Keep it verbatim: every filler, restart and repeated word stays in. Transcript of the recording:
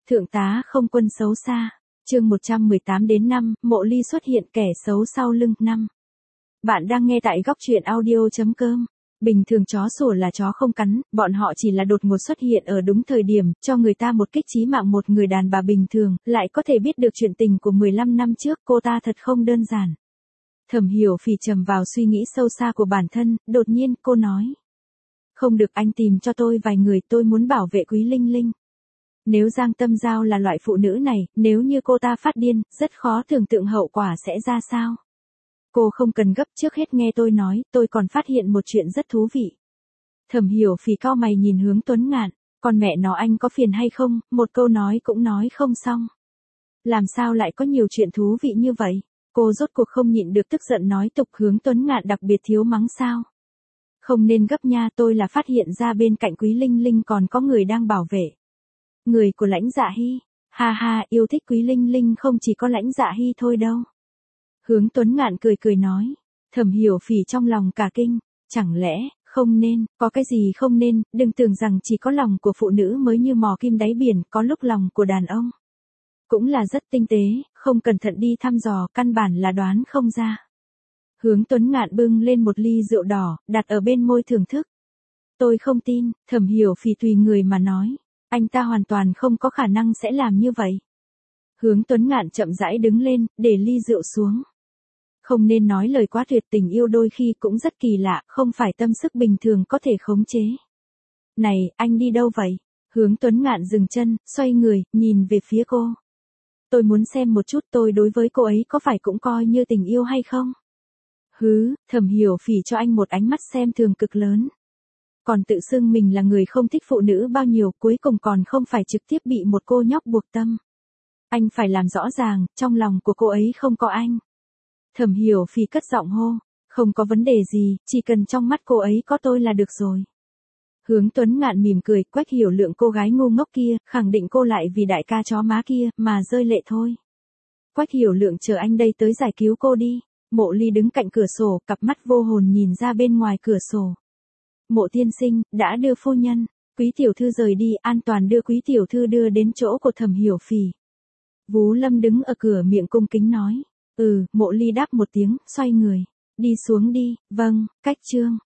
Thượng tá không quân xấu xa. Chương một trăm mười tám đến năm, Mộ Ly xuất hiện kẻ xấu sau lưng năm. Bạn đang nghe tại góc truyện audio chấm com. Bình thường chó sủa là chó không cắn, bọn họ chỉ là đột ngột xuất hiện ở đúng thời điểm, cho người ta một kích chí mạng. Một người đàn bà bình thường, lại có thể biết được chuyện tình của mười lăm năm trước, cô ta thật không đơn giản. Thẩm Hiểu Phỉ trầm vào suy nghĩ sâu xa của bản thân, đột nhiên cô nói. Không được, anh tìm cho tôi vài người, tôi muốn bảo vệ Quý Linh Linh. Nếu Giang Tâm Giao là loại phụ nữ này, nếu như cô ta phát điên, rất khó tưởng tượng hậu quả sẽ ra sao. Cô không cần gấp, trước hết nghe tôi nói, tôi còn phát hiện một chuyện rất thú vị. Thẩm Hiểu Phỉ cau mày nhìn hướng Tuấn Ngạn, con mẹ nó anh có phiền hay không, một câu nói cũng nói không xong. Làm sao lại có nhiều chuyện thú vị như vậy? Cô rốt cuộc không nhịn được tức giận nói tục hướng Tuấn Ngạn đặc biệt thiếu mắng sao. Không nên gấp nha, tôi là phát hiện ra bên cạnh Quý Linh Linh còn có người đang bảo vệ. Người của Lãnh Dạ Hy, ha ha, yêu thích Quý Linh Linh không chỉ có Lãnh Dạ Hy thôi đâu. Hướng Tuấn Ngạn cười cười nói, Thẩm Hiểu Phỉ trong lòng cả kinh, chẳng lẽ, không nên, có cái gì không nên, đừng tưởng rằng chỉ có lòng của phụ nữ mới như mò kim đáy biển, có lúc lòng của đàn ông cũng là rất tinh tế, không cẩn thận đi thăm dò, căn bản là đoán không ra. Hướng Tuấn Ngạn bưng lên một ly rượu đỏ, đặt ở bên môi thưởng thức. Tôi không tin, Thẩm Hiểu Phỉ tùy người mà nói. Anh ta hoàn toàn không có khả năng sẽ làm như vậy. Hướng Tuấn Ngạn chậm rãi đứng lên, để ly rượu xuống. Không nên nói lời quá tuyệt, tình yêu đôi khi cũng rất kỳ lạ, không phải tâm sức bình thường có thể khống chế. Này, anh đi đâu vậy? Hướng Tuấn Ngạn dừng chân, xoay người, nhìn về phía cô. Tôi muốn xem một chút tôi đối với cô ấy có phải cũng coi như tình yêu hay không? Hứ, Thẩm Hiểu Phỉ cho anh một ánh mắt xem thường cực lớn. Còn tự xưng mình là người không thích phụ nữ bao nhiêu, cuối cùng còn không phải trực tiếp bị một cô nhóc buộc tâm. Anh phải làm rõ ràng, trong lòng của cô ấy không có anh. Thẩm Hiểu Phỉ cất giọng hô, không có vấn đề gì, chỉ cần trong mắt cô ấy có tôi là được rồi. Hướng Tuấn Ngạn mỉm cười, Quách Hiểu Lượng cô gái ngu ngốc kia, khẳng định cô lại vì đại ca chó má kia, mà rơi lệ thôi. Quách Hiểu Lượng chờ anh đây tới giải cứu cô đi. Mộ Ly đứng cạnh cửa sổ, cặp mắt vô hồn nhìn ra bên ngoài cửa sổ. Mộ tiên sinh, đã đưa phu nhân, Quý tiểu thư rời đi, an toàn đưa Quý tiểu thư đưa đến chỗ của Thẩm Hiểu Phỉ. Vú Lâm đứng ở cửa miệng cung kính nói. Ừ, Mộ Ly đáp một tiếng, xoay người. Đi xuống đi, vâng, cách chương.